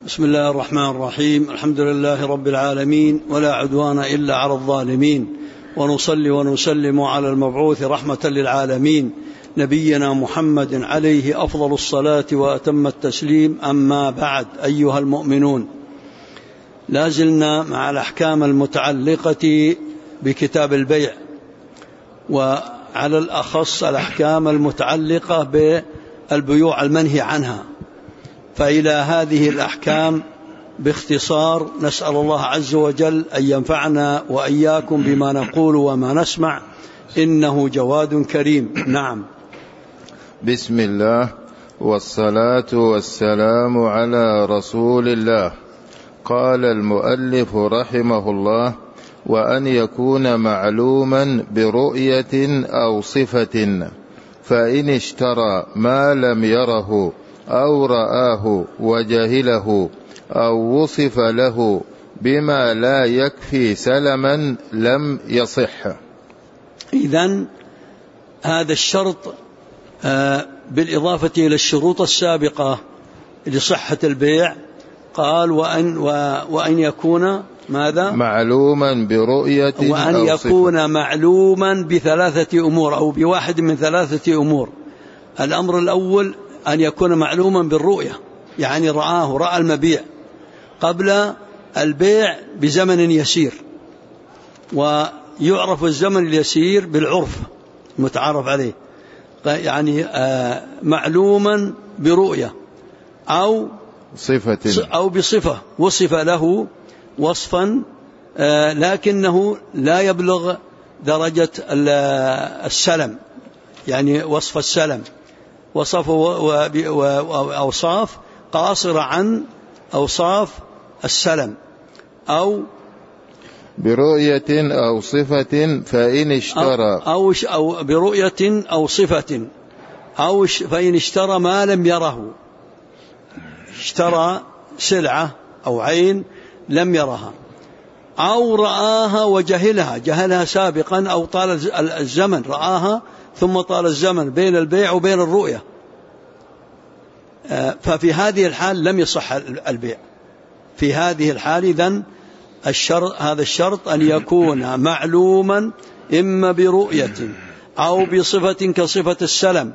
بسم الله الرحمن الرحيم. الحمد لله رب العالمين، ولا عدوان إلا على الظالمين، ونصلي ونسلم على المبعوث رحمة للعالمين نبينا محمد عليه أفضل الصلاة وأتم التسليم. أما بعد، أيها المؤمنون، لازلنا مع الأحكام المتعلقة بكتاب البيع، وعلى الأخص الأحكام المتعلقة بالبيوع المنهي عنها. فإلى هذه الأحكام باختصار نسأل الله عز وجل أن ينفعنا وإياكم بما نقول وما نسمع، إنه جواد كريم. نعم. بسم الله والصلاة والسلام على رسول الله. قال المؤلف رحمه الله: وأن يكون معلوما برؤية أو صفة، فإن اشترى ما لم يره أو رآه وجهله أو وصف له بما لا يكفي سلما لم يصح. إذن هذا الشرط بالإضافة إلى الشروط السابقة لصحة البيع، قال وأن يكون ماذا؟ معلوما برؤية وأن يكون معلوما بثلاثة أمور أو بواحد من ثلاثة أمور. الأمر الأول أن يكون معلوما بالرؤية، يعني رأى المبيع قبل البيع بزمن يسير، ويعرف الزمن اليسير بالعرف المتعارف عليه، يعني معلوما برؤية أو بصفة وصف له وصفا لكنه لا يبلغ درجة السلم، يعني وصف السلم، وصف وأوصاف قاصرة عن أوصاف السلم، أو برؤية أو صفة فإن اشترى أو برؤية أو صفة، أو فإن اشترى ما لم يره، اشترى سلعة أو عين لم يرها، أو رآها وجهلها، جهلها سابقا، أو طال الزمن، رآها ثم طال الزمن بين البيع وبين الرؤية، ففي هذه الحال لم يصح البيع. في هذه الحال إذن هذا الشرط أن يكون معلوما إما برؤية أو بصفة كصفة السلم،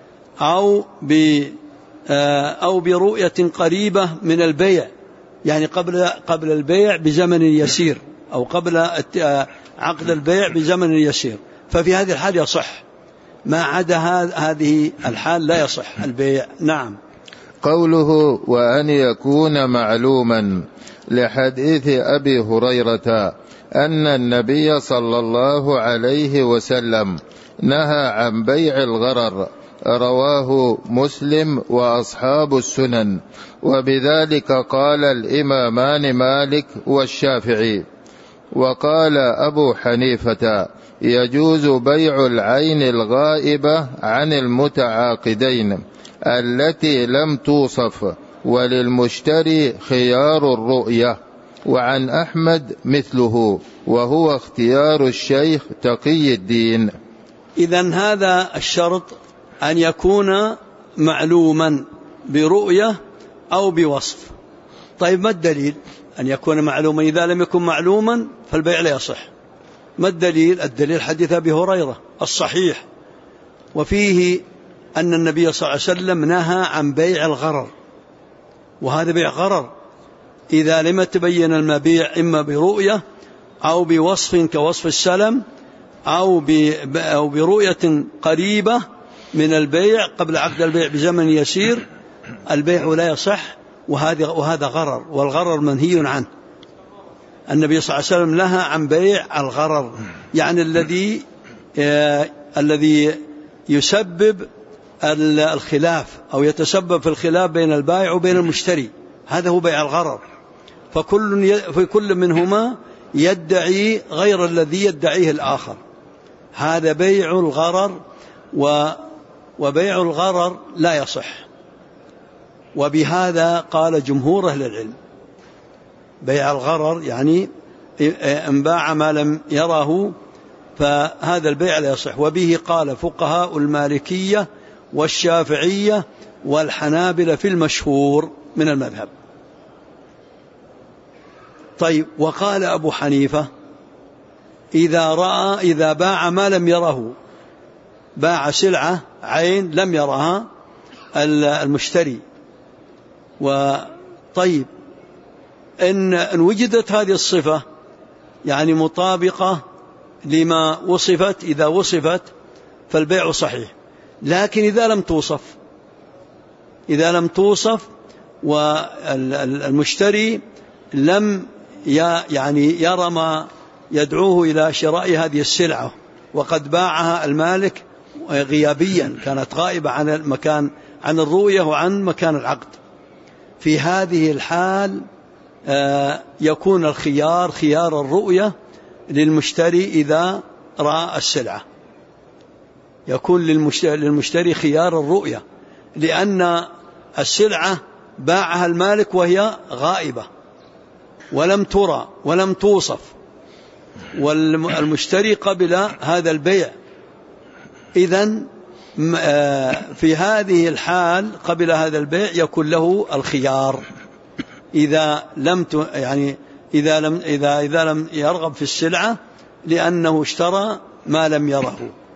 أو برؤية قريبة من البيع، يعني قبل البيع بزمن يسير، أو قبل عقد البيع بزمن يسير، ففي هذه الحال يصح. ما عدا هذه الحال لا يصح البيع. نعم. قوله وأن يكون معلوما لحديث أبي هريرة أن النبي صلى الله عليه وسلم نهى عن بيع الغرر، رواه مسلم وأصحاب السنن، وبذلك قال الإمامان مالك والشافعي. وقال أبو حنيفة يجوز بيع العين الغائبة عن المتعاقدين التي لم توصف، وللمشتري خيار الرؤية. وعن أحمد مثله، وهو اختيار الشيخ تقي الدين. إذن هذا الشرط أن يكون معلوما برؤية أو بوصف. طيب، ما الدليل أن يكون معلوما؟ إذا لم يكن معلوما فالبيع لا يصح. ما الدليل؟ الدليل حديث أبي هريرة الصحيح، وفيه أن النبي صلى الله عليه وسلم نهى عن بيع الغرر، وهذا بيع غرر إذا لم تبين المبيع إما برؤية أو بوصف كوصف السلم، أو برؤية قريبة من البيع قبل عقد البيع بزمن يسير، البيع لا يصح، وهذا غرر، والغرر منهي عنه. النبي صلى الله عليه وسلم نهى عن بيع الغرر، يعني الذي يسبب الخلاف أو يتسبب في الخلاف بين البائع وبين المشتري، هذا هو بيع الغرر. فكل منهما يدعي غير الذي يدعيه الآخر، هذا بيع الغرر، وبيع الغرر لا يصح. وبهذا قال جمهور أهل العلم، بيع الغرر يعني إن باع ما لم يره فهذا البيع لا يصح. وبه قال فقهاء المالكية والشافعية والحنابلة في المشهور من المذهب. طيب، وقال أبو حنيفة إذا باع ما لم يره، باع سلعة عين لم يرها المشتري، وطيب إن وجدت هذه الصفة يعني مطابقة لما وصفت، إذا وصفت فالبيع صحيح. لكن إذا لم توصف والمشتري لم يعني يرى ما يدعوه إلى شراء هذه السلعة، وقد باعها المالك غيابيا، كانت غائبة عن الرؤية وعن مكان العقد، في هذه الحال يكون الخيار خيار الرؤية للمشتري إذا رأى السلعة، يكون للمشتري خيار الرؤية، لأن السلعة باعها المالك وهي غائبة ولم ترى ولم توصف، والمشتري قبل هذا البيع. إذن في هذه الحال قبل هذا البيع يكون له الخيار إذا لم يرغب في السلعة لأنه اشترى ما لم يره.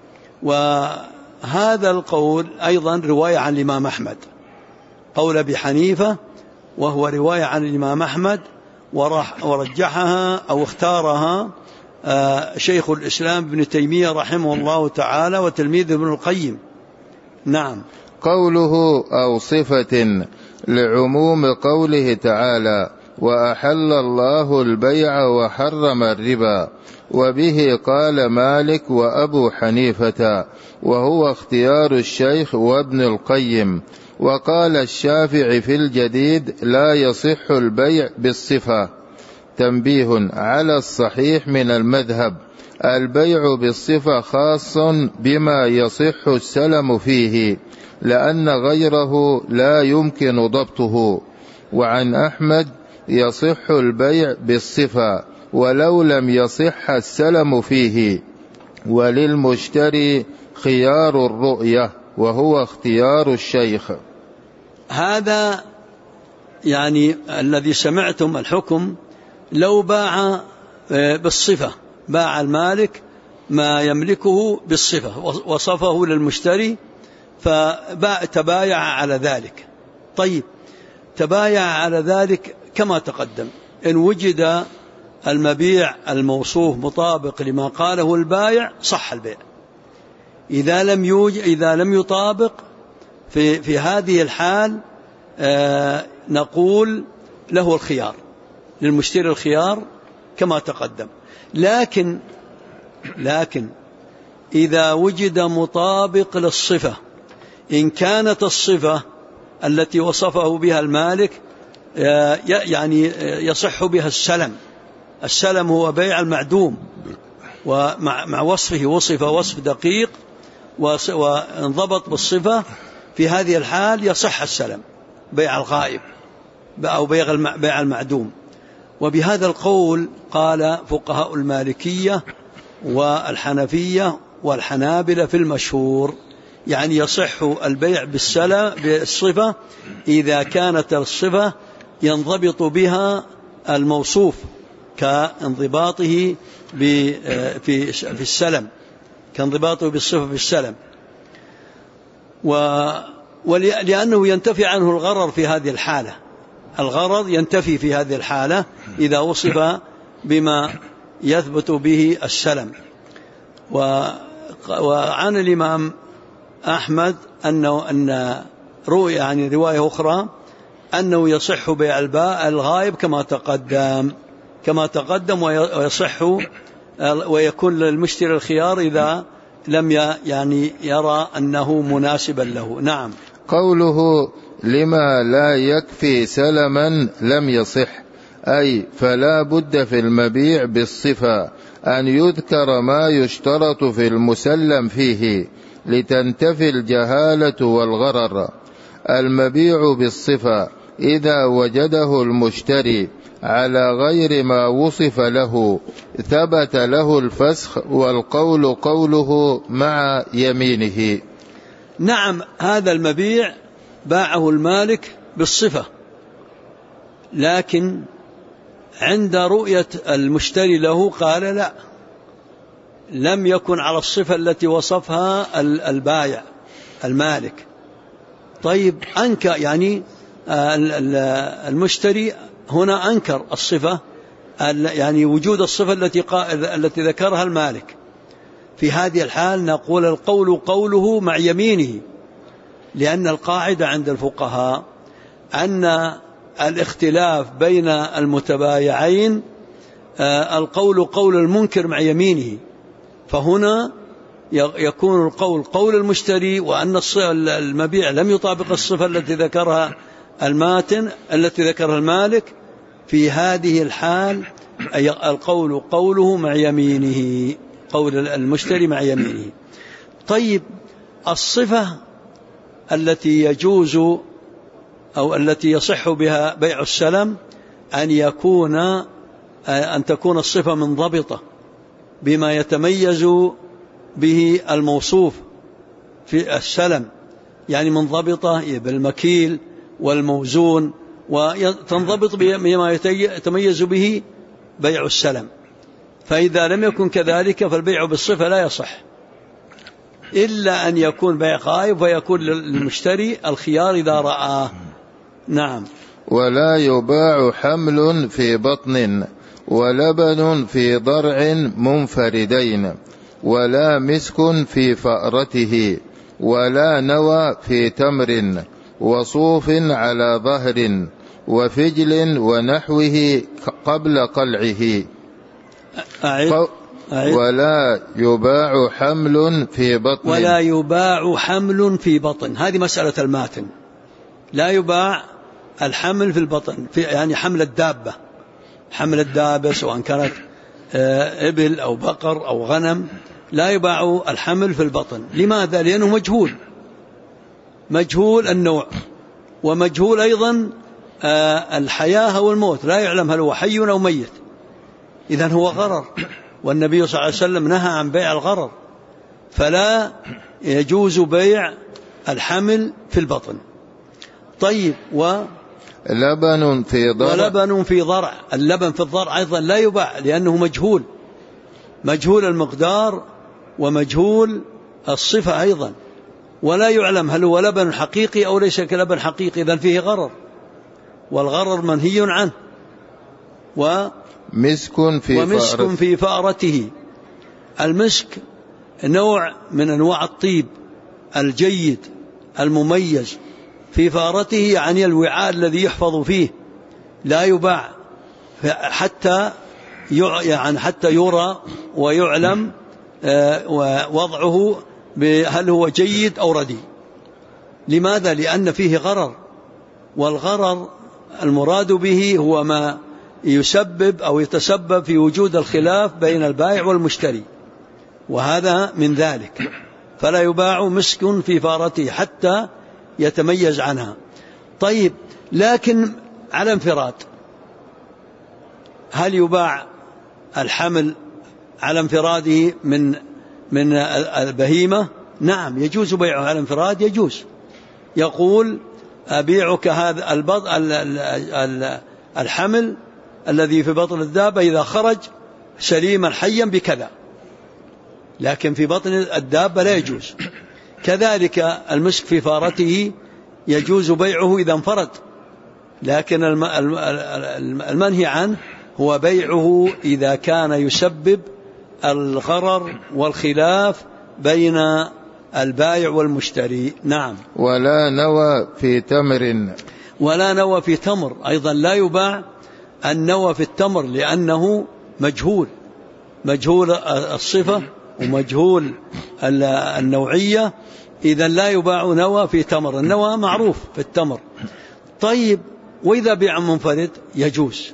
وهذا القول أيضا رواية عن الإمام أحمد، قول أبي حنيفة، وهو رواية عن الإمام أحمد، ورجحها أو اختارها شيخ الإسلام ابن تيمية رحمه الله تعالى وتلميذ ابن القيم. نعم. قوله أو صفة لعموم قوله تعالى وأحل الله البيع وحرم الربا، وبه قال مالك وأبو حنيفة، وهو اختيار الشيخ وابن القيم. وقال الشافعي في الجديد لا يصح البيع بالصفة. تنبيه على الصحيح من المذهب: البيع بالصفة خاص بما يصح السلم فيه، لأن غيره لا يمكن ضبطه. وعن أحمد يصح البيع بالصفة ولو لم يصح السلم فيه. وللمشتري خيار الرؤية، وهو اختيار الشيخ. هذا يعني الذي سمعتم الحكم لو باع بالصفة، باع المالك ما يملكه بالصفة وصفه للمشتري فتبايع على ذلك. طيب، تبايع على ذلك كما تقدم، إن وجد المبيع الموصوف مطابق لما قاله البائع صح البيع. إذا لم يطابق في هذه الحال نقول له الخيار، للمشتري الخيار كما تقدم. لكن إذا وجد مطابق للصفة، إن كانت الصفة التي وصفه بها المالك يعني يصح بها السلم هو بيع المعدوم، ومع وصفه وصف دقيق وانضبط بالصفة، في هذه الحال يصح السلم، بيع الغائب أو بيع المعدوم. وبهذا القول قال فقهاء المالكية والحنفية والحنابلة في المشهور، يعني يصح البيع بالصفة إذا كانت الصفة ينضبط بها الموصوف كانضباطه في السلم، كانضباطه بالصفة في السلم، ولأنه ينتفي عنه الغرر في هذه الحالة. الغرض ينتفي في هذه الحالة إذا وصف بما يثبت به السلم. وعن الإمام أحمد أن رؤية عن رواية أخرى أنه يصح بيع الغائب كما تقدم ويصح ويكون للمشتري الخيار إذا لم يرى أنه مناسبا له. نعم. قوله لما لا يكفي سلما لم يصح، أي فلا بد في المبيع بالصفة أن يذكر ما يشترط في المسلم فيه لتنتفي الجهالة والغرر. المبيع بالصفة إذا وجده المشتري على غير ما وصف له ثبت له الفسخ، والقول قوله مع يمينه. نعم، هذا المبيع باعه المالك بالصفة، لكن عند رؤية المشتري له قال لا، لم يكن على الصفة التي وصفها البائع المالك. طيب أنكر، يعني المشتري هنا أنكر الصفة، يعني وجود الصفة التي ذكرها المالك. في هذه الحال نقول القول قوله مع يمينه، لأن القاعدة عند الفقهاء أن الاختلاف بين المتبايعين القول قول المنكر مع يمينه، فهنا يكون القول قول المشتري، وأن المبيع لم يطابق الصفة التي ذكرها الماتن التي ذكرها المالك. في هذه الحال القول قوله مع يمينه، قول المشتري مع يمينه. طيب الصفة التي يجوز أو التي يصح بها بيع السلم أن تكون الصفة منضبطة بما يتميز به الموصوف في السلم، يعني منضبطة بالمكيل والموزون، وتنضبط بما يتميز به بيع السلم. فإذا لم يكن كذلك فالبيع بالصفة لا يصح، إلا أن يكون بيع غائب ويكون للمشتري الخيار إذا رآه. نعم. ولا يباع حمل في بطن ولبن في ضرع منفردين، ولا مسك في فأرته، ولا نوى في تمر، وصوف على ظهر، وفجل ونحوه قبل قلعه. ولا يباع حمل في بطن. ولا يباع حمل في بطن، هذه مسألة الماتن. لا يباع الحمل في البطن، يعني حمل الدابة، حمل الدابة سواء كانت إبل أو بقر أو غنم، لا يباع الحمل في البطن. لماذا؟ لأنه مجهول النوع، ومجهول أيضا الحياة والموت، لا يعلم هل هو حي أو ميت، إذن هو غرر، والنبي صلى الله عليه وسلم نهى عن بيع الغرر، فلا يجوز بيع الحمل في البطن. طيب لبن في ضرع. ولبن في ضرع، اللبن في الضرع أيضا لا يباع، لأنه مجهول المقدار ومجهول الصفة أيضا، ولا يعلم هل هو لبن حقيقي أو ليس كلبن حقيقي، إذن فيه غرر، والغرر منهي عنه. ومسك في فأرته. المسك نوع من أنواع الطيب الجيد المميز، في فأرته يعني الوعاء الذي يحفظ فيه، لا يباع حتى يرى ويعلم وضعه هل هو جيد أو ردي. لماذا؟ لأن فيه غرر، والغرر المراد به هو ما يسبب أو يتسبب في وجود الخلاف بين البائع والمشتري، وهذا من ذلك. فلا يباع مسك في فارته حتى يتميز عنها. طيب، لكن على انفراد، هل يباع الحمل على انفراده من البهيمة؟ نعم، يجوز بيعه على انفراد، يجوز. يقول أبيعك هذا الحمل الذي في بطن الدابة إذا خرج سليما حيا بكذا، لكن في بطن الدابة لا يجوز. كذلك المسك في فارته يجوز بيعه إذا انفرد، لكن المنهي عنه هو بيعه إذا كان يسبب الغرر والخلاف بين البائع والمشتري. نعم. ولا نوى في تمر. ولا نوى في تمر، أيضا لا يباع النوى في التمر، لأنه مجهول الصفة ومجهول النوعية، إذا لا يباع نوى في تمر. النوى معروف في التمر. طيب، وإذا بيع منفرد يجوز،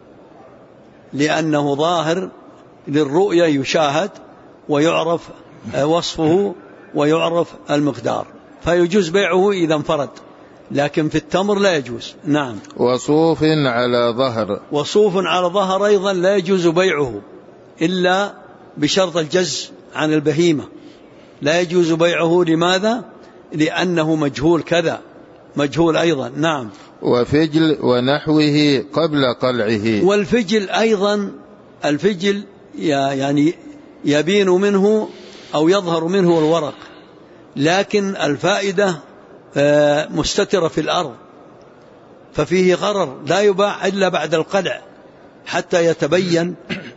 لأنه ظاهر للرؤية، يشاهد ويعرف وصفه ويعرف المقدار، فيجوز بيعه إذا انفرد، لكن في التمر لا يجوز. نعم. وصوف على ظهر. وصوف على ظهر أيضا لا يجوز بيعه إلا بشرط الجز عن البهيمة، لا يجوز بيعه. لماذا؟ لأنه مجهول كذا، مجهول أيضا. نعم. وفجل ونحوه قبل قلعه. والفجل أيضا، الفجل يعني يبين منه أو يظهر منه الورق، لكن الفائدة مستترة في الأرض، ففيه غرر لا يباع إلا بعد القلع حتى يتبين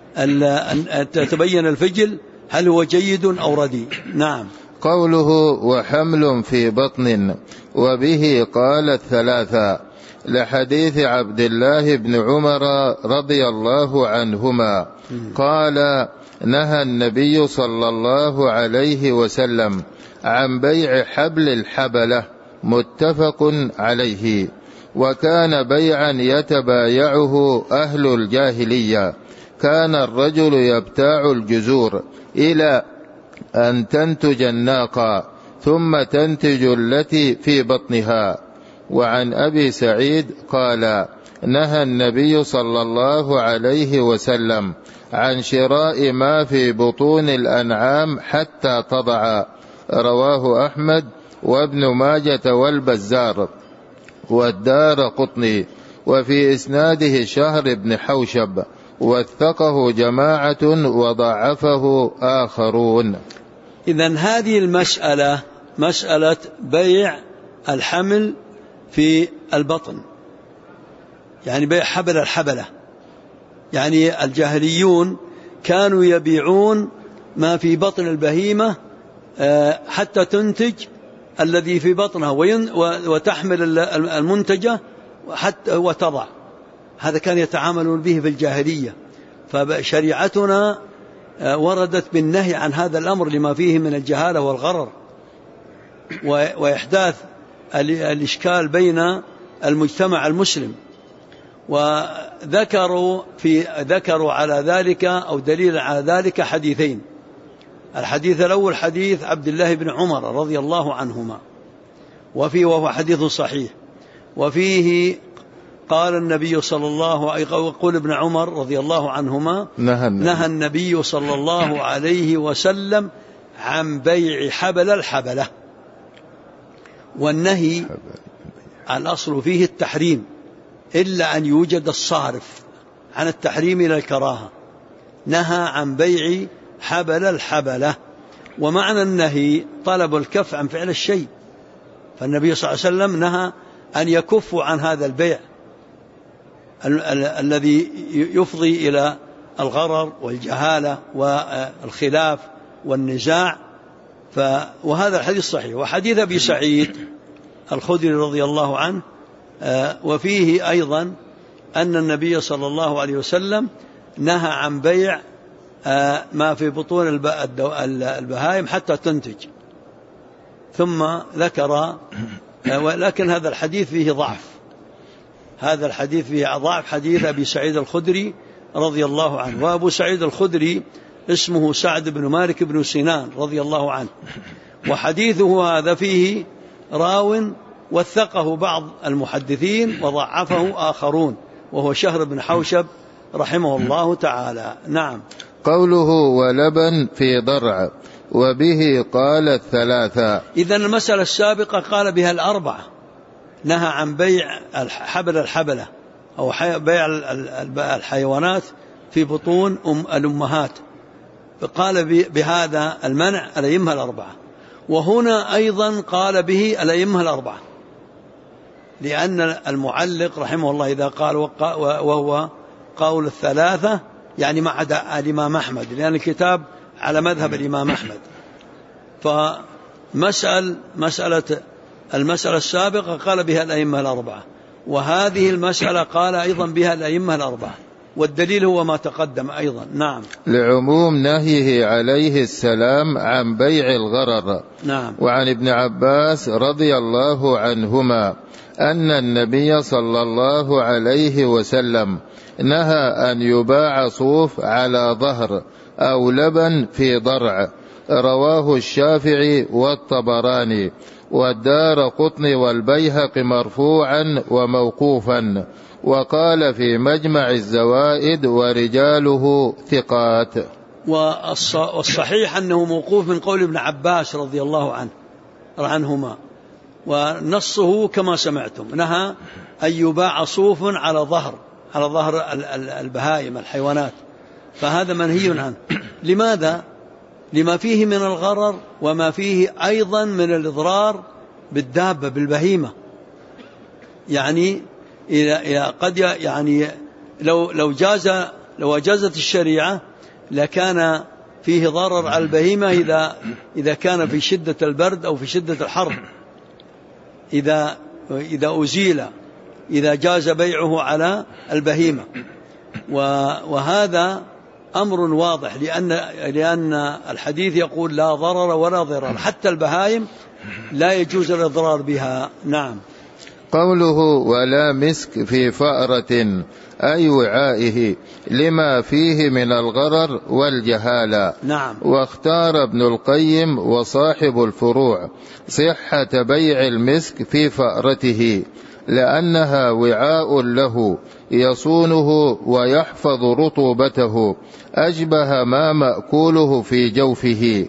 الفجل هل هو جيد أو رديء. نعم. قوله وحمل في بطن وبه قال الثلاثة لحديث عبد الله بن عمر رضي الله عنهما قال نهى النبي صلى الله عليه وسلم عن بيع حبل الحبلة متفق عليه. وكان بيعا يتبايعه أهل الجاهلية، كان الرجل يبتاع الجزور إلى أن تنتج الناقة ثم تنتج التي في بطنها. وعن أبي سعيد قال نهى النبي صلى الله عليه وسلم عن شراء ما في بطون الأنعام حتى تضع، رواه أحمد وابن ماجة والبزار والدارقطني، وفي إسناده شهر بن حوشب، وثقه جماعة وضعفه آخرون. إذن هذه المسألة مسألة بيع الحمل في البطن، يعني بيع حبل الحبلة، يعني الجاهليون كانوا يبيعون ما في بطن البهيمة حتى تنتج الذي في بطنها وتحمل المنتجة حتى وتضع. هذا كان يتعاملون به في الجاهلية، فشريعتنا وردت بالنهي عن هذا الأمر لما فيه من الجهالة والغرر وإحداث الإشكال بين المجتمع المسلم. وذكروا على ذلك أو دليل على ذلك حديثين. الحديث الأول حديث عبد الله بن عمر رضي الله عنهما، وهو حديث صحيح، وفيه قال النبي صلى الله عليه وسلم، يقول ابن عمر رضي الله عنهما نهى النبي صلى الله عليه وسلم عن بيع حبل الحبلة. والنهي الأصل فيه التحريم إلا أن يوجد الصارف عن التحريم إلى الكراهة. نهى عن بيع حبل الحبلة، ومعنى النهي طلب الكف عن فعل الشيء، فالنبي صلى الله عليه وسلم نهى أن يكفوا عن هذا البيع الذي يفضي إلى الغرر والجهالة والخلاف والنزاع. وهذا الحديث صحيح. وحديث أبي سعيد الخدري رضي الله عنه وفيه أيضا أن النبي صلى الله عليه وسلم نهى عن بيع ما في بطون البهائم حتى تنتج، ثم ذكر، ولكن هذا الحديث فيه ضعف، هذا الحديث فيه ضعف، حديث أبي سعيد الخدري رضي الله عنه. وأبو سعيد الخدري اسمه سعد بن مالك بن سنان رضي الله عنه، وحديثه هذا فيه راو وثقه بعض المحدثين وضعفه آخرون، وهو شهر بن حوشب رحمه الله تعالى. نعم. قوله ولبن في ضرع وبه قال الثلاثة. إذن المسألة السابقة قال بها الأربعة، نهى عن بيع حبل الحبلة أو بيع الحيوانات في بطون الأمهات، فقال بهذا المنع الأئمة الأربعة. وهنا أيضا قال به الأئمة الأربعة، لأن المعلق رحمه الله إذا قال وهو قول الثلاثة يعني ما عدا الإمام أحمد، لأن الكتاب على مذهب الإمام أحمد. المسألة السابقة قال بها الأئمة الأربعة، وهذه المسألة قال أيضا بها الأئمة الأربعة، والدليل هو ما تقدم أيضا. نعم. لعموم نهيه عليه السلام عن بيع الغرر. نعم. وعن ابن عباس رضي الله عنهما أن النبي صلى الله عليه وسلم نهى أن يباع صوف على ظهر أو لبن في ضرع، رواه الشافعي والطبراني والدارقطني والبيهقي مرفوعا وموقوفا، وقال في مجمع الزوائد ورجاله ثقات. والصحيح أنه موقوف من قول ابن عباس رضي الله عنهما، ونصه كما سمعتم، نهى أن يباع صوف على ظهر البهائم الحيوانات، فهذا منهي عنه. لماذا؟ لما فيه من الغرر وما فيه أيضا من الإضرار بالدابة بالبهيمة. يعني قد يعني لو أجازت الشريعة لكان فيه ضرر على البهيمة إذا كان في شدة البرد أو في شدة الحر، إذا أزيل، إذا جاز بيعه على البهيمة. وهذا أمر واضح، لأن الحديث يقول لا ضرر ولا ضرر، حتى البهائم لا يجوز الإضرار بها. نعم. قوله ولا مسك في فأرة أي وعائه لما فيه من الغرر والجهالة. نعم. واختار ابن القيم وصاحب الفروع صحة بيع المسك في فأرته لأنها وعاء له يصونه ويحفظ رطوبته، أشبه ما مأكوله في جوفه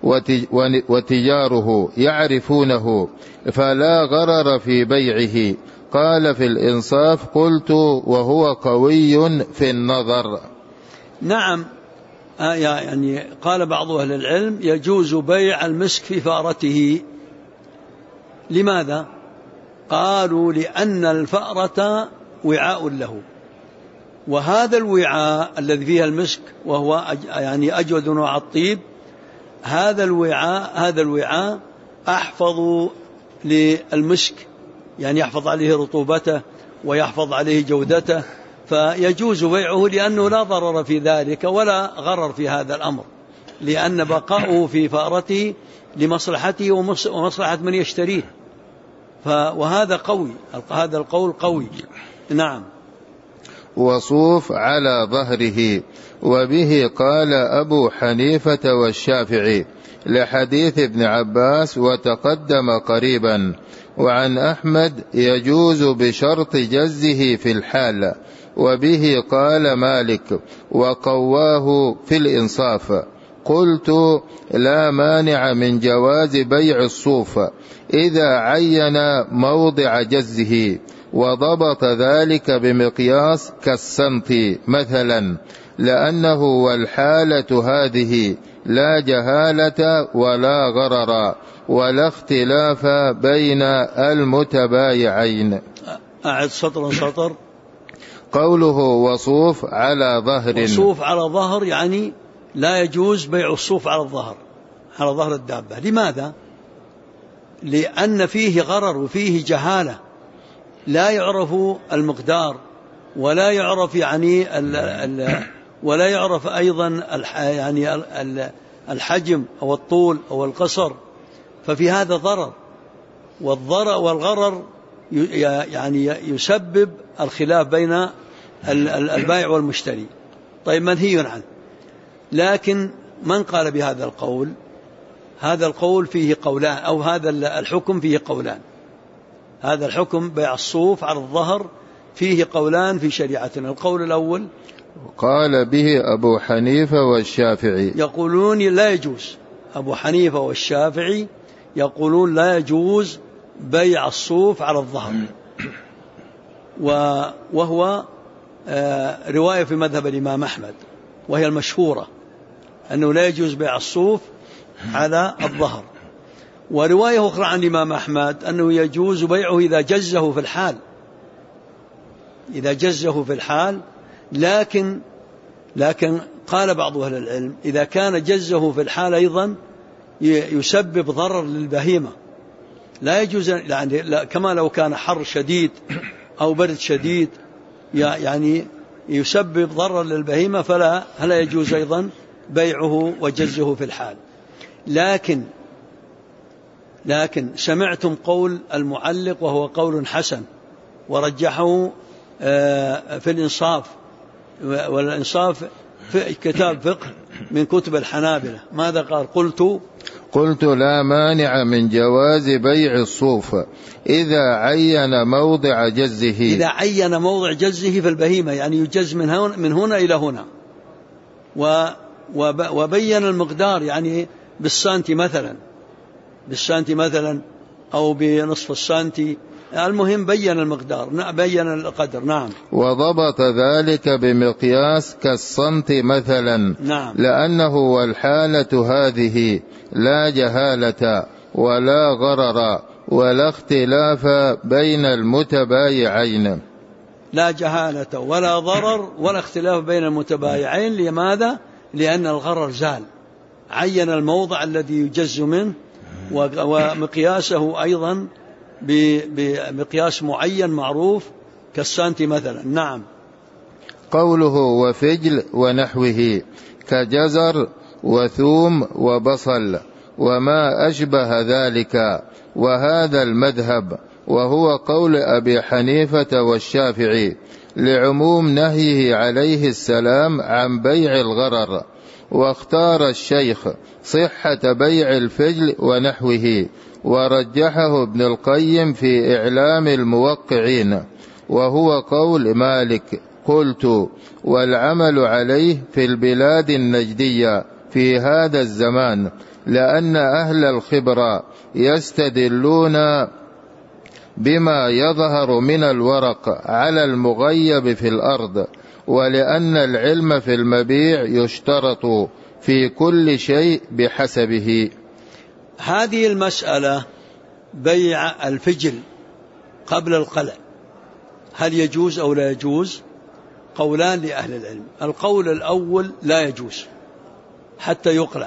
وتجاره يعرفونه، فلا غرر في بيعه. قال في الإنصاف قلت وهو قوي في النظر. نعم. يعني قال بعض أهل العلم يجوز بيع المسك في فأرته. لماذا؟ قالوا لأن الفأرة وعاء له، وهذا الوعاء الذي فيها المسك وهو يعني أجود نوع الطيب، هذا الوعاء أحفظ للمسك، يعني يحفظ عليه رطوبته ويحفظ عليه جودته، فيجوز بيعه لأنه لا ضرر في ذلك ولا غرر في هذا الأمر، لأن بقاؤه في فأرته لمصلحته ومصلحة من يشتريه. وهذا قوي، هذا القول قوي. نعم. وصوف على ظهره، وبه قال أبو حنيفة والشافعي لحديث ابن عباس وتقدم قريبا. وعن أحمد يجوز بشرط جزه في الحال، وبه قال مالك وقواه في الإنصاف. قلت لا مانع من جواز بيع الصوف إذا عين موضع جزه وضبط ذلك بمقياس كالسنط مثلا، لأنه والحالة هذه لا جهالة ولا غرر ولا اختلاف بين المتبايعين. أعد سطر. قوله وصوف على ظهر. وصوف على ظهر يعني لا يجوز بيع الصوف على ظهر الدابة. لماذا؟ لأن فيه غرر وفيه جهالة، لا يعرف المقدار ولا يعرف ولا يعرف أيضا يعني الحجم أو الطول أو القصر، ففي هذا ضرر، والغرر يعني يسبب الخلاف بين البائع والمشتري. طيب منهي عنه. لكن من قال بهذا القول؟ هذا القول فيه قولان، أو هذا الحكم فيه قولان. هذا الحكم بيع الصوف على الظهر فيه قولان في شريعتنا. القول الأول قال به أبو حنيفة والشافعي، يقولون لا يجوز. أبو حنيفة والشافعي يقولون لا يجوز بيع الصوف على الظهر، وهو رواية في مذهب الإمام أحمد، وهي المشهورة أنه لا يجوز بيع الصوف على الظهر. ورواية أخرى عن الإمام أحمد أنه يجوز بيعه إذا جزه في الحال، لكن قال بعض أهل العلم إذا كان جزه في الحال أيضا يسبب ضرر للبهيمة، لا يجوز، يعني كما لو كان حر شديد أو برد شديد يعني يسبب ضرر للبهيمة، فلا يجوز أيضا بيعه وجزه في الحال. لكن سمعتم قول المعلق وهو قول حسن ورجحه في الإنصاف، والإنصاف في كتاب فقه من كتب الحنابلة. ماذا قال؟ قلت لا مانع من جواز بيع الصوف إذا عين موضع جزه في البهيمة، يعني يجز من هنا إلى هنا، وبين المقدار، يعني بالسنتي مثلا أو بنصف السنتي المهم بين المقدار، بين القدر. نعم. وضبط ذلك بمقياس كالصمت مثلا. نعم. لأنه والحالة هذه لا جهالة ولا غرر ولا اختلاف بين المتبايعين. لا جهالة ولا ضرر ولا اختلاف بين المتبايعين. لماذا؟ لأن الغرر زال، عين الموضع الذي يجز منه، ومقياسه أيضا بمقياس معين معروف كالسنتي مثلا. نعم. قوله وفجل ونحوه كجزر وثوم وبصل وما أشبه ذلك، وهذا المذهب وهو قول أبي حنيفة والشافعي لعموم نهيه عليه السلام عن بيع الغرر. واختار الشيخ صحة بيع الفجل ونحوه، ورجحه ابن القيم في إعلام الموقعين، وهو قول مالك. قلت والعمل عليه في البلاد النجدية في هذا الزمان، لأن أهل الخبرة يستدلون بما يظهر من الورق على المغيب في الأرض، ولأن العلم في المبيع يشترط في كل شيء بحسبه. هذه المسألة بيع الفجل قبل القلع هل يجوز أو لا يجوز؟ قولان لأهل العلم. القول الأول لا يجوز حتى يقلع،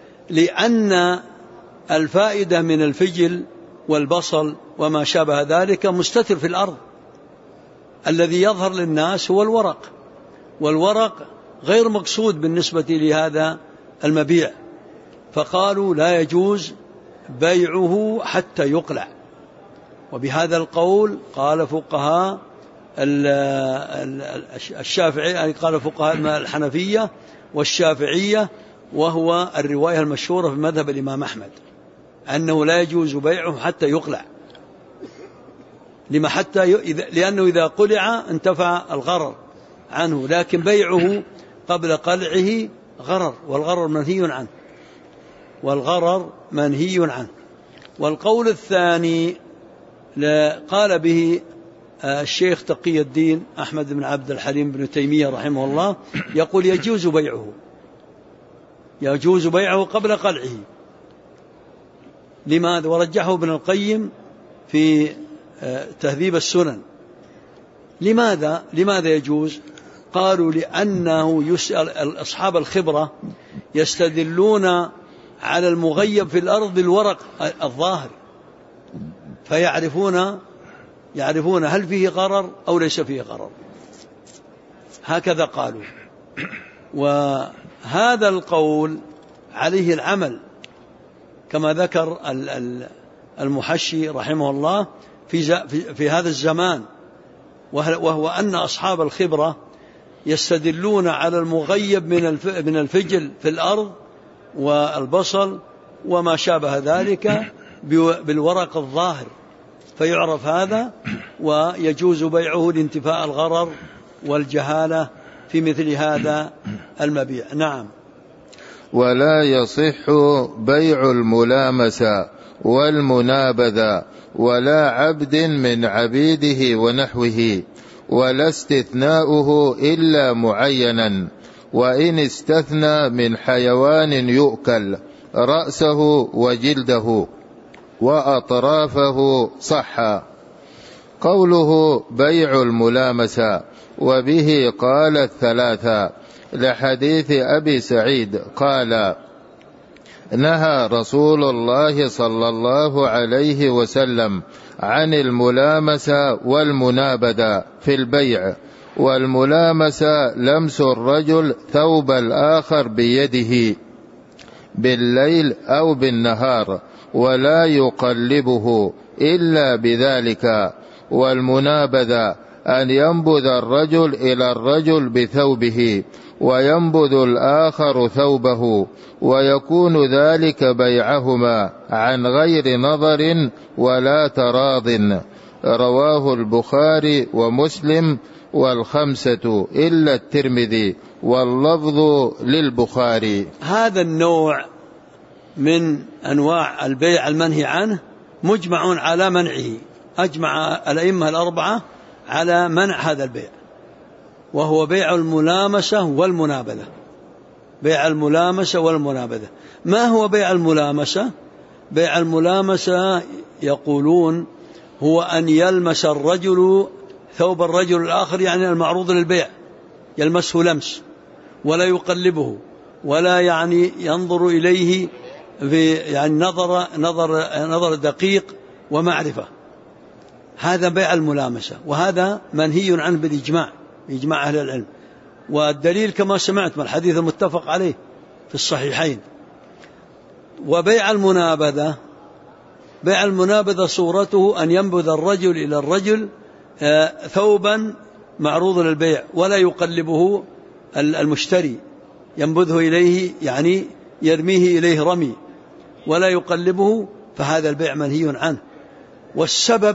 لأن الفائدة من الفجل والبصل وما شابه ذلك مستتر في الأرض، الذي يظهر للناس هو الورق، والورق غير مقصود بالنسبة لهذا المبيع، فقالوا لا يجوز بيعه حتى يقلع. وبهذا القول قال فقهاء الشافعي، يعني قال فقهاء الحنفية والشافعية، وهو الرواية المشهورة في مذهب الإمام أحمد أنه لا يجوز بيعه حتى يقلع. لما؟ لأنه إذا قلع انتفع الغرر عنه، لكن بيعه قبل قلعه غرر، والغرر منهي عنه، والغرر منهي عنه. والقول الثاني قال به الشيخ تقي الدين أحمد بن عبد الحليم بن تيمية رحمه الله، يقول يجوز بيعه قبل قلعه. لماذا؟ ورجحه ابن القيم في تهذيب السنن. لماذا يجوز؟ قالوا لأنه يسأل أصحاب الخبرة يستدلون على المغيب في الأرض بالورق الظاهر، فيعرفون هل فيه غرر أو ليس فيه غرر، هكذا قالوا. وهذا القول عليه العمل كما ذكر المحشي رحمه الله في هذا الزمان، وهو أن أصحاب الخبرة يستدلون على المغيب من الفجل في الأرض والبصل وما شابه ذلك بالورق الظاهر، فيعرف هذا ويجوز بيعه لانتفاء الغرر والجهالة في مثل هذا المبيع. نعم. ولا يصح بيع الملامسة والمنابذة ولا عبد من عبيده ونحوه، ولا استثناؤه إلا معينا، وإن استثنى من حيوان يؤكل رأسه وجلده وأطرافه صح. قوله بيع الملامسة وبه قال الثلاثة، لحديث أبي سعيد قال نهى رسول الله صلى الله عليه وسلم عن الملامسة والمنابذة في البيع. والملامسة لمس الرجل ثوب الآخر بيده بالليل أو بالنهار ولا يقلبه إلا بذلك. والمنابذة أن ينبذ الرجل إلى الرجل بثوبه وينبذ الآخر ثوبه، ويكون ذلك بيعهما عن غير نظر ولا تراض. رواه البخاري ومسلم والخمسة إلا الترمذي، واللفظ للبخاري. هذا النوع من أنواع البيع المنهي عنه مجمع على منعه، أجمع الأئمة الأربعة على منع هذا البيع، وهو بيع الملامسة والمنابذة. بيع الملامسة والمنابذة. ما هو بيع الملامسة؟ بيع الملامسة يقولون هو أن يلمس الرجل ثوب الرجل الآخر، يعني المعروض للبيع، يلمسه لمس ولا يقلبه ولا يعني ينظر إليه يعني نظر دقيق ومعرفة. هذا بيع الملامسة، وهذا منهي عنه بالإجماع، إجماع أهل العلم. والدليل كما سمعت من الحديث المتفق عليه في الصحيحين. وبيع المنابذة، بيع المنابذة صورته أن ينبذ الرجل إلى الرجل ثوبا معروض للبيع ولا يقلبه المشتري، ينبذه إليه يعني يرميه إليه رمي ولا يقلبه، فهذا البيع منهي عنه. والسبب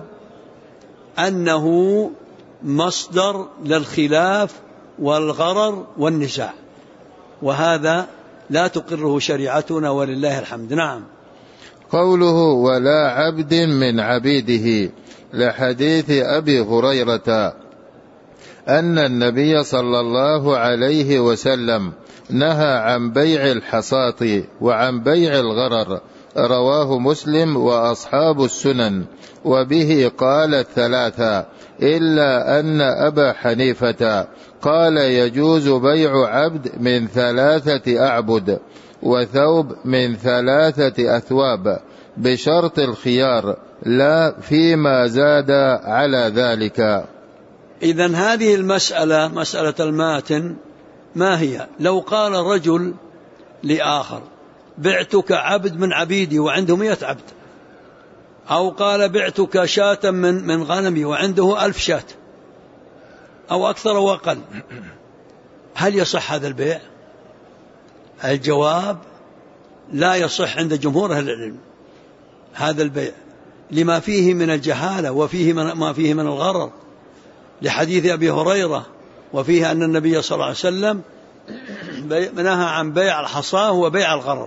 أنه مصدر للخلاف والغرر والنزاع، وهذا لا تقره شريعتنا ولله الحمد. نعم. قوله ولا عبد من عبيده، لحديث أبي هريرة أن النبي صلى الله عليه وسلم نهى عن بيع الحصاة وعن بيع الغرر، رواه مسلم وأصحاب السنن، وبه قال الثلاثة إلا أن أبا حنيفة قال يجوز بيع عبد من 3 أعبد وثوب من 3 أثواب بشرط الخيار، لا فيما زاد على ذلك. إذن هذه المسألة، مسألة الماتن، ما هي؟ لو قال رجل لآخر بعتك عبد من عبيدي وعنده 100 عبد، أو قال بعتك شاة من غنمي وعنده 1000 شاة أو أكثر وأقل، هل يصح هذا البيع؟ الجواب لا يصح عند جمهور أهل العلم هذا البيع، لما فيه من الجهالة وفيه ما فيه من الغرر، لحديث أبي هريرة وفيه أن النبي صلى الله عليه وسلم نهى عن بيع الحصاة وبيع الغرر،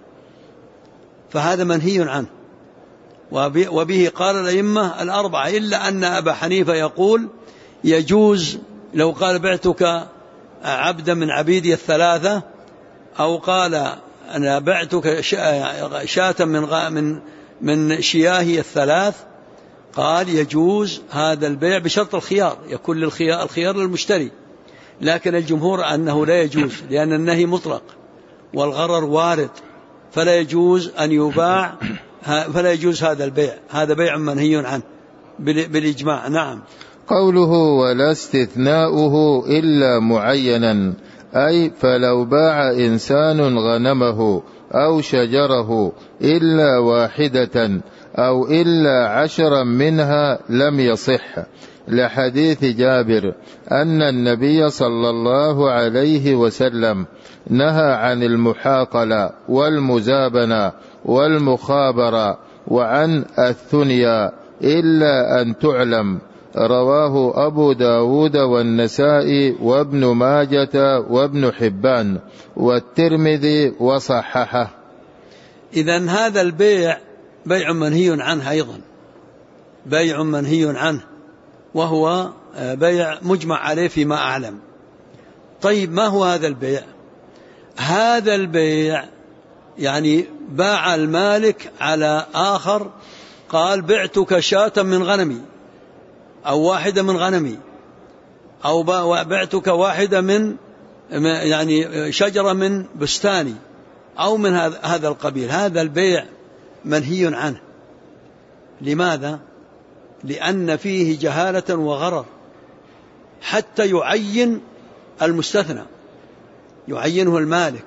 فهذا منهي عنه. وبه قال الأئمة الأربعة، إلا أن أبا حنيفة يقول يجوز لو قال بعتك عبدا من عبيدي 3، أو قال أنا بعتك شاة من شياهي 3، قال يجوز هذا البيع بشرط الخيار، يكون الخيار للمشتري. لكن الجمهور أنه لا يجوز، لأن النهي مطلق والغرر وارد، فلا يجوز أن يباع، فلا يجوز هذا البيع، هذا بيع منهي عنه بالإجماع. نعم. قوله ولا استثناؤه إلا معينا، أي فلو باع إنسان غنمه أو شجره إلا واحدة أو إلا 10 منها لم يصح، لحديث جابر أن النبي صلى الله عليه وسلم نهى عن المحاقلة والمزابنة والمخابرة وعن الثنيا إلا أن تعلم، رواه أبو داود والنسائي وابن ماجة وابن حبان والترمذي وصححه. إذن هذا البيع بيع منهي عنه أيضا، بيع منهي عنه، وهو بيع مجمع عليه فيما أعلم. طيب ما هو هذا البيع؟ هذا البيع يعني باع المالك على آخر، قال بعتك شاة من غنمي أو واحدة من غنمي، أو بعتك واحدة من يعني شجرة من بستاني، أو من هذا القبيل. هذا البيع منهي عنه. لماذا؟ لأن فيه جهالة وغرر، حتى يعين المستثنى، يعينه المالك.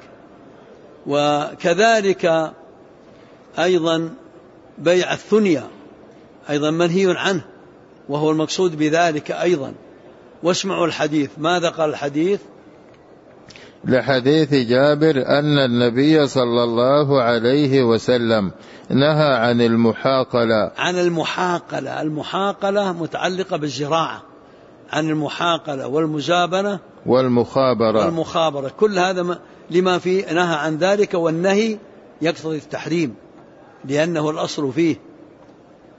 وكذلك أيضا بيع الثنيا أيضا منهي عنه، وهو المقصود بذلك أيضا. واسمعوا الحديث، ماذا قال الحديث؟ لحديث جابر أن النبي صلى الله عليه وسلم نهى عن المحاقلة. عن المحاقلة، المحاقلة متعلقة بالزراعة، عن المحاقلة والمزابنة والمخابرة، كل هذا لما فيه نهى عن ذلك، والنهي يقتضي التحريم لأنه الأصل فيه.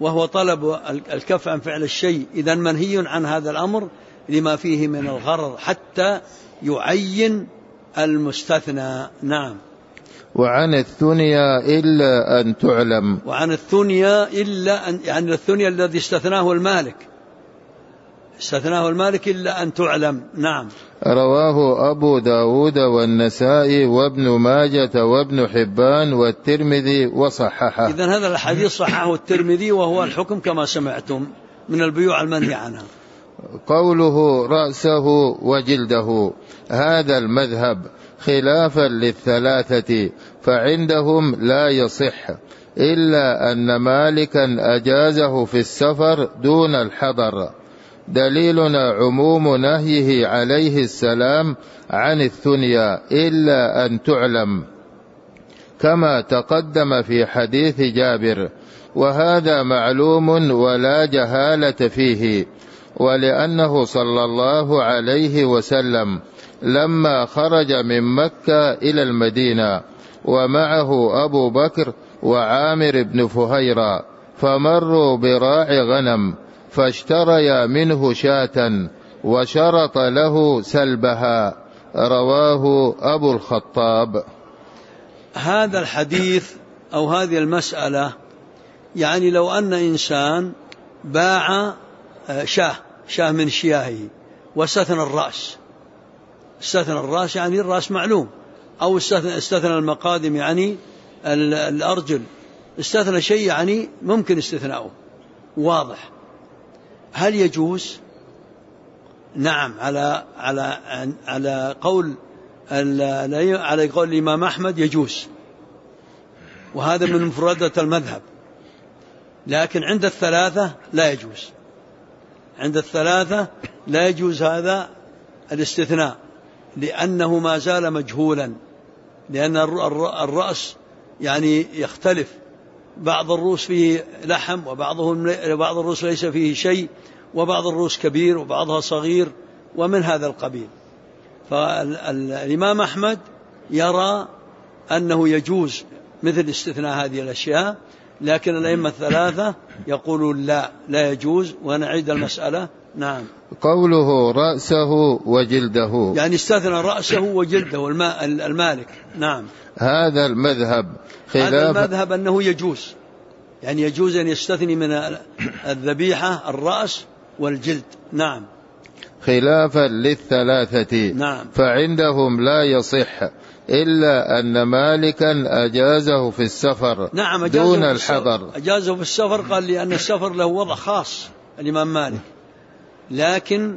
وهو طلب الكف عن فعل الشيء، إذن منهي عن هذا الأمر لما فيه من الغرر حتى يعين المستثنى. نعم. وعن الثنيا إلا أن تعلم. وعن الثنيا إلا أن، يعني الثنيا الذي استثناه المالك، استثناه المالك إلا أن تعلم. نعم. رواه أبو داود والنسائي وابن ماجة وابن حبان والترمذي وصححه. إذن هذا الحديث صححه الترمذي، وهو الحكم كما سمعتم من البيوع المنهي عنها. قوله رأسه وجلده، هذا المذهب خلافا للثلاثة، فعندهم لا يصح إلا أن مالكا أجازه في السفر دون الحضر. دليلنا عموم نهيه عليه السلام عن الثنيا إلا أن تعلم، كما تقدم في حديث جابر، وهذا معلوم ولا جهالة فيه. ولأنه صلى الله عليه وسلم لما خرج من مكة إلى المدينة ومعه أبو بكر وعامر بن فهيرة، فمروا براع غنم فاشتريا منه شاة وشرط له سلبها. رواه أبو الخطاب. هذا الحديث أو هذه المسألة، يعني لو أن إنسان باع شاه من شياهه واستثنى الرأس، استثنى الرأس يعني الرأس معلوم، أو استثنى المقادم يعني الأرجل، استثنى شيء يعني ممكن استثناؤه واضح، هل يجوز؟ نعم، على قول الإمام أحمد يجوز، وهذا من مفردة المذهب. لكن عند الثلاثة لا يجوز، عند الثلاثة لا يجوز هذا الاستثناء، لأنه ما زال مجهولا، لأن الرأس يعني يختلف، بعض الرؤوس فيه لحم وبعض الرؤوس ليس فيه شيء، وبعض الرؤوس كبير وبعضها صغير، ومن هذا القبيل. فالإمام أحمد يرى أنه يجوز مثل استثناء هذه الأشياء، لكن الأئمة الثلاثة يقولون لا يجوز. ونعيد المسألة. نعم. قوله رأسه وجلده، يعني استثنى رأسه وجلده المالك. نعم. هذا المذهب هذا المذهب أنه يجوز، يعني يجوز أن يستثني من الذبيحة الرأس والجلد. نعم. خلافا للثلاثة. نعم. فعندهم لا يصح إلا أن مالكا أجازه في السفر. نعم، دون الحضر. أجازه في السفر، قال لأن السفر له وضع خاص الإمام مالك، لكن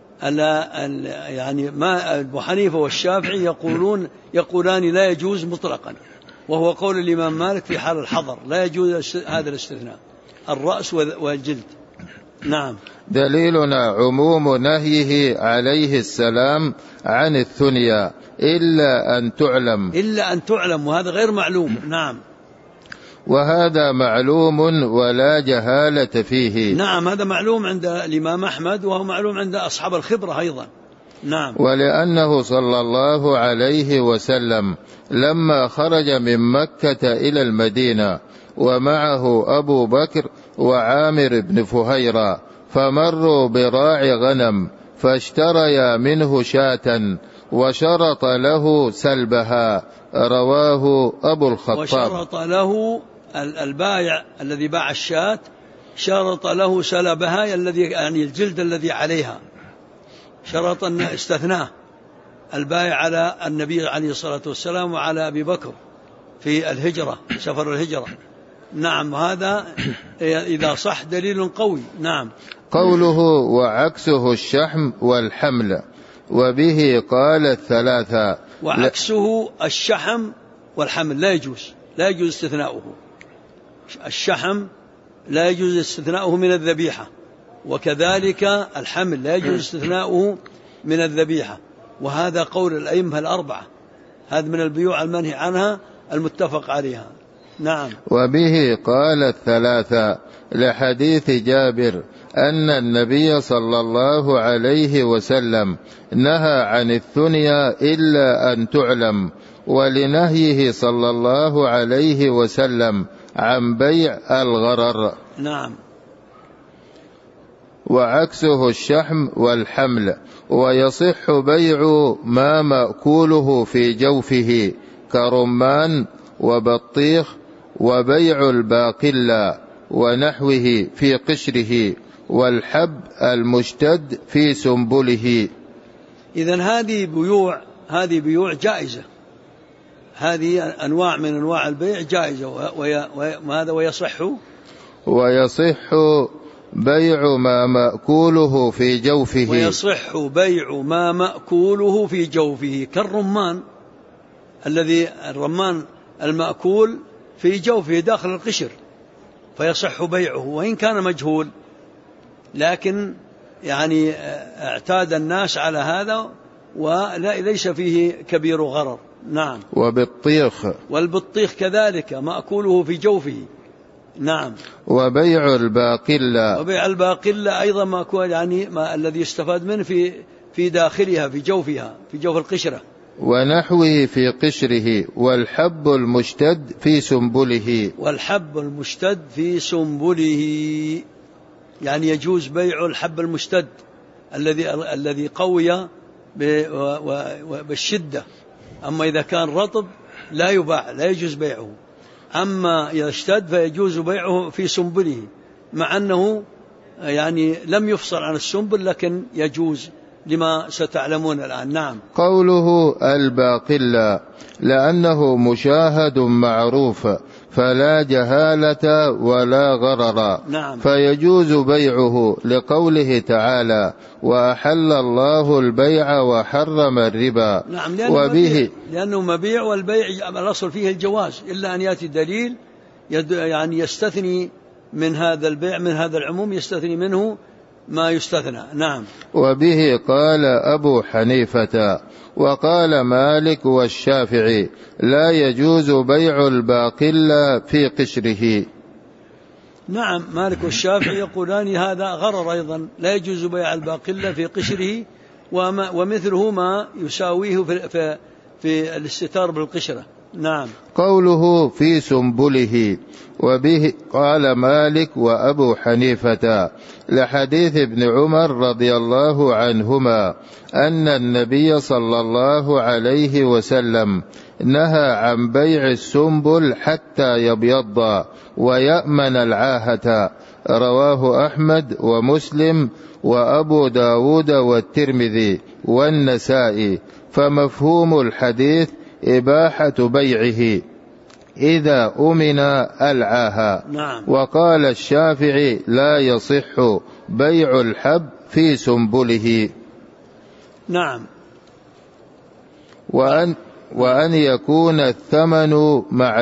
يعني ما أبو حنيفة والشافعي يقولان لا يجوز مطلقا، وهو قول الإمام مالك في حال الحضر لا يجوز هذا الاستثناء، الرأس والجلد. نعم. دليلنا عموم نهيه عليه السلام عن الثنيا إلا أن تعلم. إلا أن تعلم، وهذا غير معلوم. نعم. وهذا معلوم ولا جهالة فيه. نعم، هذا معلوم عند الإمام أحمد، وهو معلوم عند أصحاب الخبرة أيضا. نعم. ولأنه صلى الله عليه وسلم لما خرج من مكة إلى المدينة ومعه أبو بكر وعامر بن فهيرة، فمروا براع غنم فاشتريا منه شاة وشرط له سلبها. رواه أبو الخطاب. وشرط له البائع الذي باع الشاة، شرط له سلبها يعني الجلد الذي عليها، شرط أن استثناه البائع على النبي عليه الصلاة والسلام وعلى أبي بكر في الهجرة، سفر الهجرة. نعم، هذا إذا صح دليل قوي. نعم. قوله وعكسه الشحم والحمل، وبه قال الثلاثة. وعكسه الشحم والحمل لا يجوز استثناؤه. الشحم لا يجوز استثناؤه من الذبيحة، وكذلك الحمل لا يجوز استثناؤه من الذبيحة، وهذا قول الأئمة الأربعة، هذا من البيوع المنهي عنها المتفق عليها. نعم. وبه قال الثلاثة لحديث جابر أن النبي صلى الله عليه وسلم نهى عن الثنيا إلا أن تعلم، ولنهيه صلى الله عليه وسلم عن بيع الغرر. نعم. وعكسه الشحم والحمل. ويصح بيع ما مأكوله في جوفه كرمان وبطيخ، وبيع الباقلة ونحوه في قشره، والحب المشتد في سنبله. إذن هذه بيوع جائزة، هذه أنواع من أنواع البيع جائزة. وهذا ويصح بيع ما مأكوله في جوفه. ويصح بيع ما مأكوله في جوفه كالرمان، الرمان المأكول في جوفه داخل القشر، فيصح بيعه وإن كان مجهول، لكن يعني اعتاد الناس على هذا وليس فيه كبير غرر. نعم. والبطيخ كذلك مأكوله في جوفه. نعم. وبيع الباقلة أيضا مأكول، يعني الذي يستفاد منه في داخلها، في جوفها، في جوف القشرة. ونحوه في قشره، والحب المشتد في سنبله. يعني يجوز بيع الحب المشتد الذي قوي بالشدة. أما إذا كان رطب لا يباع، لا يجوز بيعه. أما إذا اشتد فيجوز بيعه في سنبله، مع أنه يعني لم يفصل عن السنبل، لكن يجوز لما ستعلمون الآن. نعم. قوله الباقلة لأنه مشاهد معروف، فلا جهالة ولا غرر. نعم. فيجوز بيعه لقوله تعالى: وأحل الله البيع وحرم الربا. نعم. لأنه مبيع، والبيع الأصل فيه الجواز، إلا أن يأتي دليل يعني يستثني من هذا البيع، من هذا العموم يستثني منه ما يستثنى. نعم. وبه قال أبو حنيفة وقال مالك والشافعي: لا يجوز بيع الباقلة في قشره. نعم. مالك والشافعي يقولان هذا غرر أيضا، لا يجوز بيع الباقلة في قشره، ومثله ما يساويه في الاستتار بالقشرة. نعم. قوله في سنبله. وبه قال مالك وأبو حنيفة لحديث ابن عمر رضي الله عنهما أن النبي صلى الله عليه وسلم نهى عن بيع السنبل حتى يبيض ويأمن العاهة. رواه أحمد ومسلم وأبو داود والترمذي والنسائي. فمفهوم الحديث إباحة بيعه إذا أمن العاهة. نعم. وقال الشافعي: لا يصح بيع الحب في سنبله. نعم. وأن يكون الثمن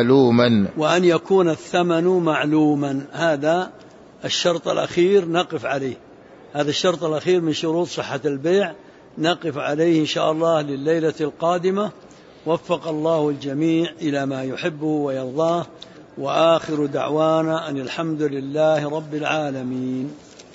معلوما. هذا الشرط الأخير نقف عليه، هذا الشرط الأخير من شروط صحة البيع، نقف عليه إن شاء الله لليلة القادمة. وفق الله الجميع إلى ما يحبه ويرضاه، وآخر دعوانا أن الحمد لله رب العالمين.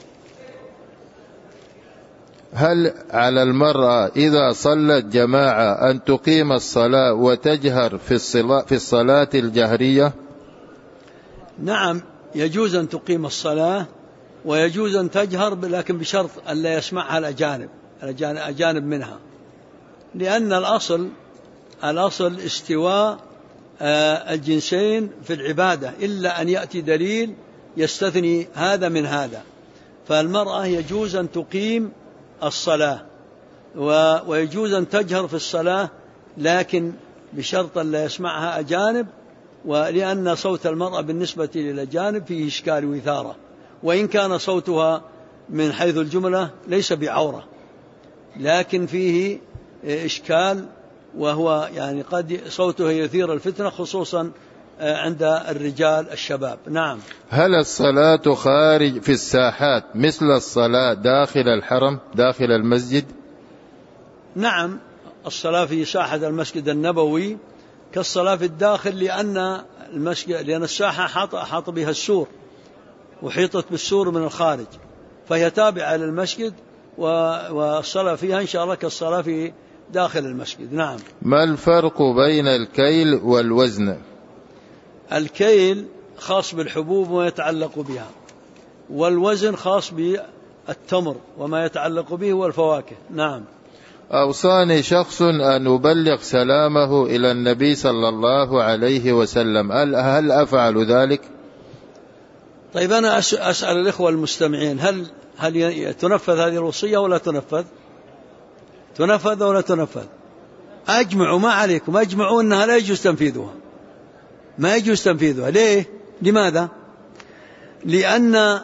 هل على المرأة إذا صلت جماعة أن تقيم الصلاة وتجهر في الصلاة الجهرية؟ نعم، يجوز أن تقيم الصلاة ويجوز أن تجهر، لكن بشرط أن لا يسمعها الأجانب منها، لأن الأصل استواء الجنسين في العبادة، إلا أن يأتي دليل يستثني هذا من هذا. فالمرأة يجوز أن تقيم الصلاة ويجوز أن تجهر في الصلاة، لكن بشرط لا يسمعها أجانب، ولأن صوت المرأة بالنسبة للأجانب فيه إشكال وإثارة، وإن كان صوتها من حيث الجملة ليس بعورة، لكن فيه إشكال، وهو يعني قد صوته يثير الفتنة خصوصا عند الرجال الشباب. نعم. هل الصلاة خارج في الساحات مثل الصلاة داخل الحرم داخل المسجد؟ نعم، الصلاة في ساحة المسجد النبوي كالصلاة في الداخل، لأن الساحة حاط بها السور، وحيطت بالسور من الخارج، فهي تابعة للمسجد، والصلاة فيها إن شاء الله كالصلاة في داخل المسجد. نعم. ما الفرق بين الكيل والوزن؟ الكيل خاص بالحبوب وما يتعلق بها، والوزن خاص بالتمر وما يتعلق به والفواكه. نعم. أوصاني شخص أن أبلغ سلامه إلى النبي صلى الله عليه وسلم، هل أفعل ذلك؟ طيب أنا أسأل الإخوة المستمعين، هل تنفذ هذه الوصية ولا تنفذ؟ تنفذ ولا تنفذ؟ أجمعوا، ما عليكم، أجمعوا أنها لا يجوز تنفيذها، ما يجوز تنفيذها. ليه؟ لماذا؟ لأن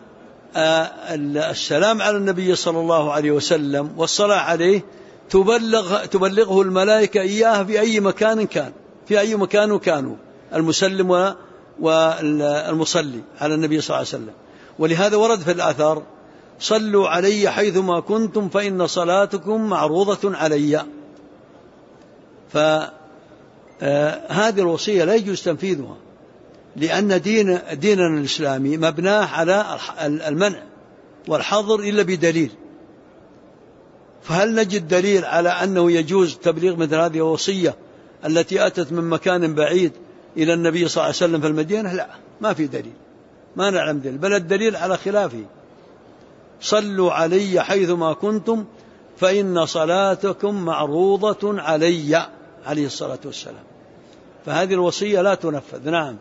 السلام على النبي صلى الله عليه وسلم والصلاة عليه تبلغه الملائكة إياه في أي مكان كان، في أي مكان كانوا المسلم والمصلي على النبي صلى الله عليه وسلم. ولهذا ورد في الآثار: صلوا علي حيثما كنتم فإن صلاتكم معروضة علي. فهذه الوصية لا يجوز تنفيذها، لأن ديننا الإسلامي مبناه على المنع والحظر إلا بدليل. فهل نجد دليل على أنه يجوز تبليغ مثل هذه الوصية التي أتت من مكان بعيد إلى النبي صلى الله عليه وسلم في المدينة؟ لا، ما في دليل، ما نعلم دليل، بل الدليل على خلافه: صلوا علي حيثما كنتم فإن صلاتكم معروضة علي، عليه الصلاة والسلام. فهذه الوصية لا تنفذ. نعم.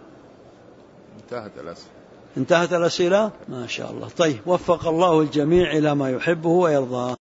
انتهت الأسئلة. ما شاء الله. طيب، وفق الله الجميع إلى ما يحبه ويرضاه.